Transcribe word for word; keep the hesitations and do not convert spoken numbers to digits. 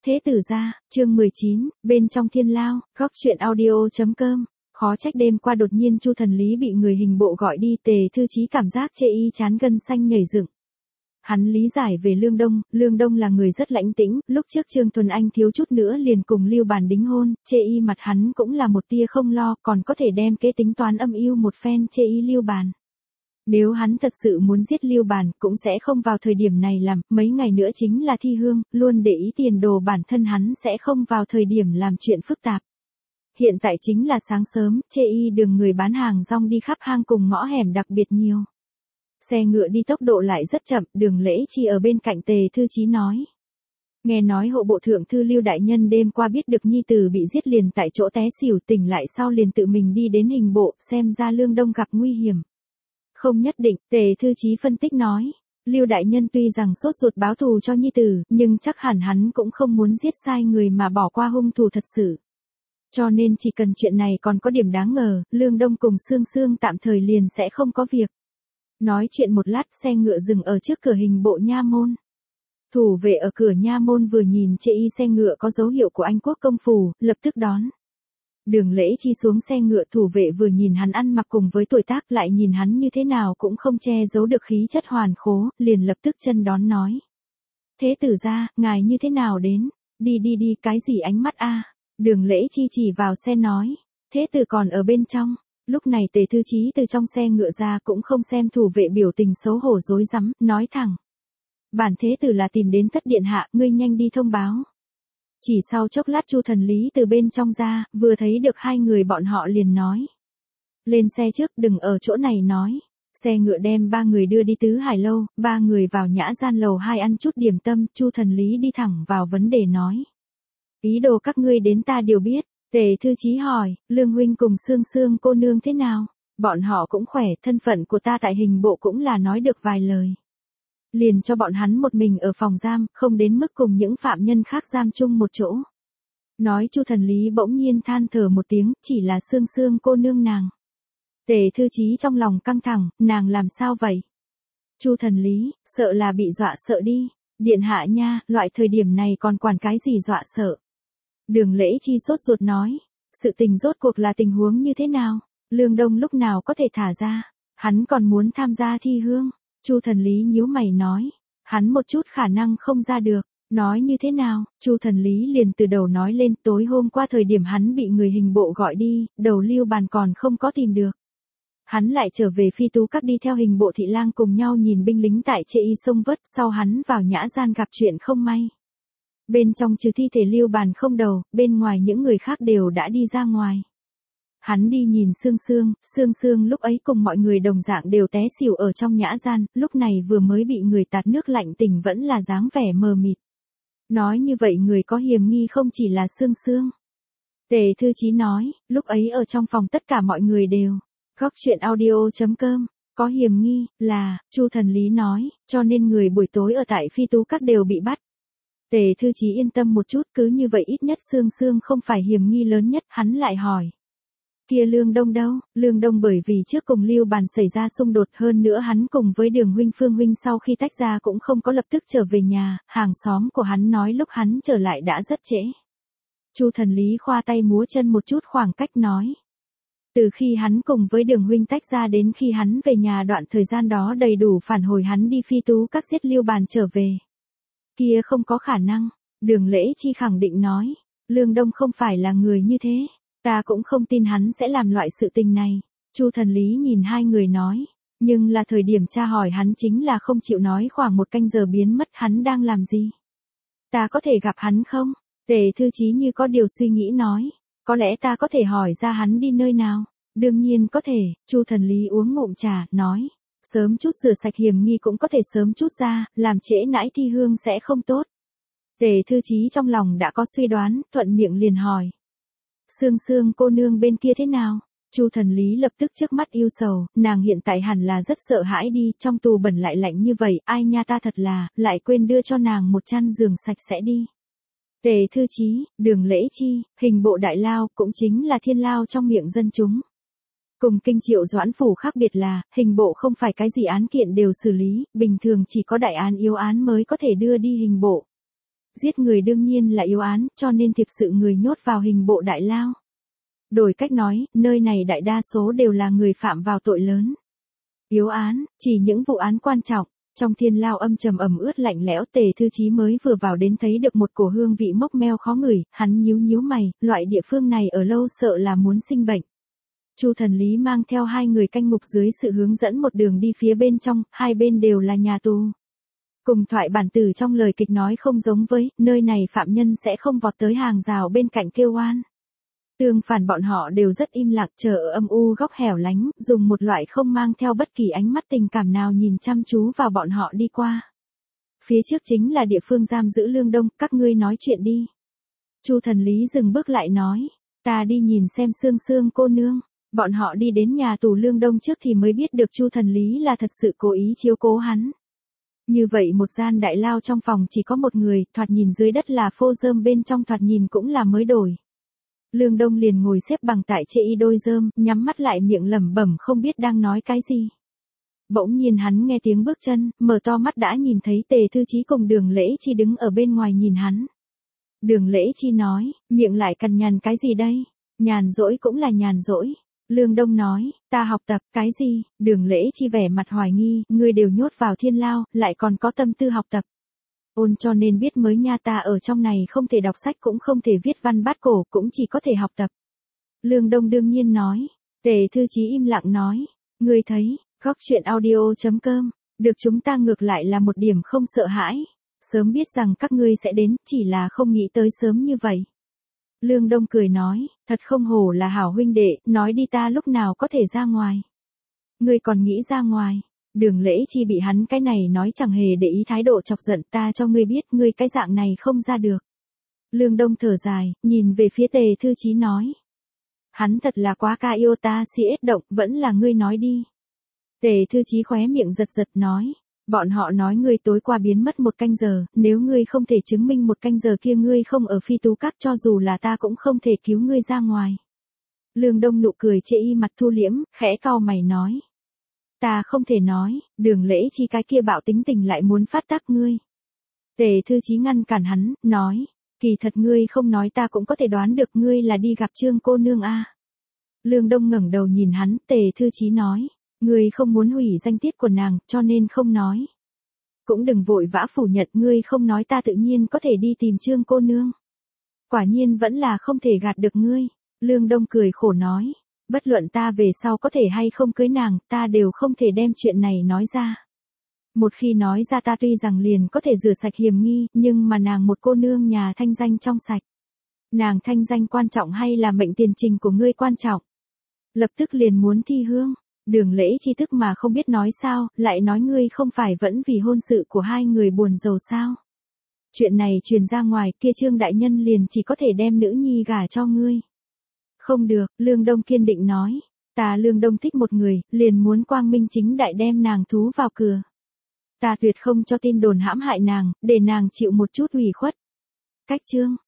Thế tử gia, chương mười chín, bên trong thiên lao, góc truyện audio.com. Khó trách đêm qua đột nhiên Chu Thần Lý bị người hình bộ gọi đi, Tề Thư Chí cảm giác chê y chán gân xanh nhảy dựng. Hắn lý giải về Lương Đông, Lương Đông là người rất lãnh tĩnh, lúc trước Trương Thuần Anh thiếu chút nữa liền cùng Lưu Bàn đính hôn, chê y mặt hắn cũng là một tia không lo, còn có thể đem kế tính toán âm mưu một phen chê y Lưu Bàn. Nếu hắn thật sự muốn giết Lưu Bàn, cũng sẽ không vào thời điểm này làm, mấy ngày nữa chính là thi hương, luôn để ý tiền đồ bản thân hắn sẽ không vào thời điểm làm chuyện phức tạp. Hiện tại chính là sáng sớm, chê y đường người bán hàng rong đi khắp hang cùng ngõ hẻm đặc biệt nhiều. Xe ngựa đi tốc độ lại rất chậm, Đường Lễ Chi ở bên cạnh Tề Thư Chí nói. Nghe nói hộ bộ thượng thư Lưu đại nhân đêm qua biết được nhi tử bị giết liền tại chỗ té xỉu, tỉnh lại sau liền tự mình đi đến hình bộ, xem ra Lương Đông gặp nguy hiểm. Không nhất định, Tề Thư Chí phân tích nói. Lưu đại nhân tuy rằng sốt ruột báo thù cho nhi tử, nhưng chắc hẳn hắn cũng không muốn giết sai người mà bỏ qua hung thủ thật sự. Cho nên chỉ cần chuyện này còn có điểm đáng ngờ, Lương Đông cùng Sương Sương tạm thời liền sẽ không có việc. Nói chuyện một lát, xe ngựa dừng ở trước cửa hình bộ nha môn. Thủ vệ ở cửa nha môn vừa nhìn chê y xe ngựa có dấu hiệu của Anh quốc công phủ, lập tức đón. Đường Lễ Chi xuống xe ngựa, thủ vệ vừa nhìn hắn ăn mặc cùng với tuổi tác, lại nhìn hắn như thế nào cũng không che giấu được khí chất hoàn khố, liền lập tức chân đón nói. Thế tử gia, ngài như thế nào đến? Đi đi đi, cái gì ánh mắt a? Đường Lễ Chi chỉ vào xe nói. Thế tử còn ở bên trong. Lúc này Tề Thư Chí từ trong xe ngựa ra cũng không xem thủ vệ biểu tình xấu hổ rối rắm, nói thẳng. Bản thế tử là tìm đến Thất điện hạ, ngươi nhanh đi thông báo. Chỉ sau chốc lát Chu Thần Lý từ bên trong ra, vừa thấy được hai người bọn họ liền nói. Lên xe trước, đừng ở chỗ này nói. Xe ngựa đem ba người đưa đi Tứ Hải lâu, ba người vào nhã gian lầu hai ăn chút điểm tâm, Chu Thần Lý đi thẳng vào vấn đề nói. Ý đồ các ngươi đến ta đều biết. Tề Thư Chí hỏi, Lương huynh cùng Sương Sương cô nương thế nào? Bọn họ cũng khỏe, thân phận của ta tại hình bộ cũng là nói được vài lời. Liền cho bọn hắn một mình ở phòng giam, không đến mức cùng những phạm nhân khác giam chung một chỗ. Nói Chu Thần Lý bỗng nhiên than thở một tiếng, chỉ là Sương Sương cô nương nàng. Tề Thư Chí trong lòng căng thẳng, nàng làm sao vậy? Chu Thần Lý, sợ là bị dọa sợ đi. Điện hạ nha, loại thời điểm này còn quản cái gì dọa sợ? Đường Lễ Chi sốt ruột nói, sự tình rốt cuộc là tình huống như thế nào? Lương Đông lúc nào có thể thả ra? Hắn còn muốn tham gia thi hương. Chu Thần Lý nhíu mày nói, hắn một chút khả năng không ra được. Nói như thế nào? Chu Thần Lý liền từ đầu nói lên, tối hôm qua thời điểm hắn bị người hình bộ gọi đi, đầu Lưu Bàn còn không có tìm được. Hắn lại trở về Phi Tú Các đi theo hình bộ thị lang cùng nhau nhìn binh lính tại chê y sông vất, sau hắn vào nhã gian gặp chuyện không may. Bên trong trừ thi thể Lưu Bàn không đầu, bên ngoài những người khác đều đã đi ra ngoài. Hắn đi nhìn Sương Sương, Sương Sương lúc ấy cùng mọi người đồng dạng đều té xỉu ở trong nhã gian, lúc này vừa mới bị người tạt nước lạnh tỉnh vẫn là dáng vẻ mờ mịt. Nói như vậy người có hiểm nghi không chỉ là Sương Sương. Tề Thư Chí nói, lúc ấy ở trong phòng tất cả mọi người đều. Góc truyện audio.com, có hiểm nghi, là, Chu Thần Lý nói, cho nên người buổi tối ở tại Phi Tú Các đều bị bắt. Tề Thư Chí yên tâm một chút, cứ như vậy ít nhất Sương Sương không phải hiểm nghi lớn nhất, hắn lại hỏi. Kia Lương Đông đâu? Lương Đông bởi vì trước cùng Lưu Bàn xảy ra xung đột, hơn nữa hắn cùng với Đường huynh Phương huynh sau khi tách ra cũng không có lập tức trở về nhà, hàng xóm của hắn nói lúc hắn trở lại đã rất trễ. Chu Thần Lý khoa tay múa chân một chút khoảng cách nói. Từ khi hắn cùng với Đường huynh tách ra đến khi hắn về nhà đoạn thời gian đó đầy đủ phản hồi hắn đi Phi Tú Các giết Lưu Bàn trở về. Kia không có khả năng, Đường Lễ Chi khẳng định nói, Lương Đông không phải là người như thế, ta cũng không tin hắn sẽ làm loại sự tình này. Chu Thần Lý nhìn hai người nói, nhưng là thời điểm tra hỏi hắn chính là không chịu nói, khoảng một canh giờ biến mất, hắn đang làm gì? Ta có thể gặp hắn không? Tề Thư Chí như có điều suy nghĩ nói, có lẽ ta có thể hỏi ra hắn đi nơi nào? Đương nhiên có thể, Chu Thần Lý uống ngụm trà, nói. Sớm chút rửa sạch hiểm nghi cũng có thể sớm chút ra, làm trễ nãi thi hương sẽ không tốt. Tề Thư Chí trong lòng đã có suy đoán, thuận miệng liền hỏi. Sương Sương cô nương bên kia thế nào? Chu Thần Lý lập tức trước mắt yêu sầu, nàng hiện tại hẳn là rất sợ hãi đi, trong tù bẩn lại lạnh như vậy, ai nha ta thật là, lại quên đưa cho nàng một chăn giường sạch sẽ đi. Tề Thư Chí, Đường Lễ Chi, hình bộ đại lao, cũng chính là thiên lao trong miệng dân chúng. Cùng Kinh Triệu Doãn phủ khác biệt là, hình bộ không phải cái gì án kiện đều xử lý, bình thường chỉ có đại án yếu án mới có thể đưa đi hình bộ. Giết người đương nhiên là yếu án, cho nên thiệp sự người nhốt vào hình bộ đại lao. Đổi cách nói, nơi này đại đa số đều là người phạm vào tội lớn. Yếu án, chỉ những vụ án quan trọng. Trong thiên lao âm trầm ẩm ướt lạnh lẽo, Tề Thư Chí mới vừa vào đến thấy được một cổ hương vị mốc meo khó ngửi, hắn nhíu nhíu mày, loại địa phương này ở lâu sợ là muốn sinh bệnh. Chu Thần Lý mang theo hai người canh ngục dưới sự hướng dẫn một đường đi phía bên trong, hai bên đều là nhà tù. Cùng thoại bản tử trong lời kịch nói không giống với, nơi này phạm nhân sẽ không vọt tới hàng rào bên cạnh kêu oan. Tương phản bọn họ đều rất im lặng chờ ở âm u góc hẻo lánh, dùng một loại không mang theo bất kỳ ánh mắt tình cảm nào nhìn chăm chú vào bọn họ đi qua. Phía trước chính là địa phương giam giữ Lương Đông, các ngươi nói chuyện đi. Chu Thần Lý dừng bước lại nói, ta đi nhìn xem Sương Sương cô nương. Bọn họ đi đến nhà tù Lương Đông trước thì mới biết được Chu Thần Lý là thật sự cố ý chiếu cố hắn. Như vậy một gian đại lao trong phòng chỉ có một người, thoạt nhìn dưới đất là phô rơm, bên trong thoạt nhìn cũng là mới đổi. Lương Đông liền ngồi xếp bằng tại chê y đôi rơm, nhắm mắt lại miệng lẩm bẩm không biết đang nói cái gì. Bỗng nhiên hắn nghe tiếng bước chân, mở to mắt đã nhìn thấy Tề Thư Chí cùng Đường Lễ Chi đứng ở bên ngoài nhìn hắn. Đường Lễ Chi nói, miệng lại cằn nhằn cái gì đây? Nhàn rỗi cũng là nhàn rỗi. Lương Đông nói, ta học tập, cái gì? Đường Lễ Chi vẻ mặt hoài nghi, ngươi đều nhốt vào thiên lao, lại còn có tâm tư học tập. Ôn cho nên biết mới nha, ta ở trong này không thể đọc sách cũng không thể viết văn bát cổ, cũng chỉ có thể học tập. Lương Đông đương nhiên nói. Tề Thư Chí im lặng nói, ngươi thấy, góc chuyện audio chấm com, được chúng ta ngược lại là một điểm không sợ hãi. Sớm biết rằng các ngươi sẽ đến, chỉ là không nghĩ tới sớm như vậy. Lương Đông cười nói, thật không hổ là hảo huynh đệ, nói đi ta lúc nào có thể ra ngoài. Ngươi còn nghĩ ra ngoài. Đường Lễ Chi bị hắn cái này nói chẳng hề để ý thái độ chọc giận, ta cho ngươi biết, ngươi cái dạng này không ra được. Lương Đông thở dài, nhìn về phía Tề Thư Chí nói. Hắn thật là quá ca yêu ta si ết động, vẫn là ngươi nói đi. Tề Thư Chí khóe miệng giật giật nói. Bọn họ nói ngươi tối qua biến mất một canh giờ, nếu ngươi không thể chứng minh một canh giờ kia ngươi không ở Phi Tú Các, cho dù là ta cũng không thể cứu ngươi ra ngoài. Lương Đông nụ cười chê y mặt thu liễm, khẽ cau mày nói. Ta không thể nói, Đường Lễ Chi cái kia bạo tính tình lại muốn phát tác ngươi. Tề Thư Chí ngăn cản hắn, nói, kỳ thật ngươi không nói ta cũng có thể đoán được ngươi là đi gặp Trương cô nương a. À. Lương Đông ngẩng đầu nhìn hắn, Tề Thư Chí nói, ngươi không muốn hủy danh tiết của nàng, cho nên không nói. Cũng đừng vội vã phủ nhận, ngươi không nói ta tự nhiên có thể đi tìm Trương cô nương. Quả nhiên vẫn là không thể gạt được ngươi. Lương Đông cười khổ nói. Bất luận ta về sau có thể hay không cưới nàng, ta đều không thể đem chuyện này nói ra. Một khi nói ra ta tuy rằng liền có thể rửa sạch hiềm nghi, nhưng mà nàng một cô nương nhà thanh danh trong sạch. Nàng thanh danh quan trọng hay là mệnh tiền trình của ngươi quan trọng? Lập tức liền muốn thi hương. Đường Lễ Chi thức mà không biết nói sao, lại nói ngươi không phải vẫn vì hôn sự của hai người buồn rầu sao? Chuyện này truyền ra ngoài, kia Trương đại nhân liền chỉ có thể đem nữ nhi gả cho ngươi. Không được, Lương Đông kiên định nói. Ta Lương Đông thích một người, liền muốn quang minh chính đại đem nàng thú vào cửa. Ta tuyệt không cho tin đồn hãm hại nàng, để nàng chịu một chút ủy khuất. Cách Trương,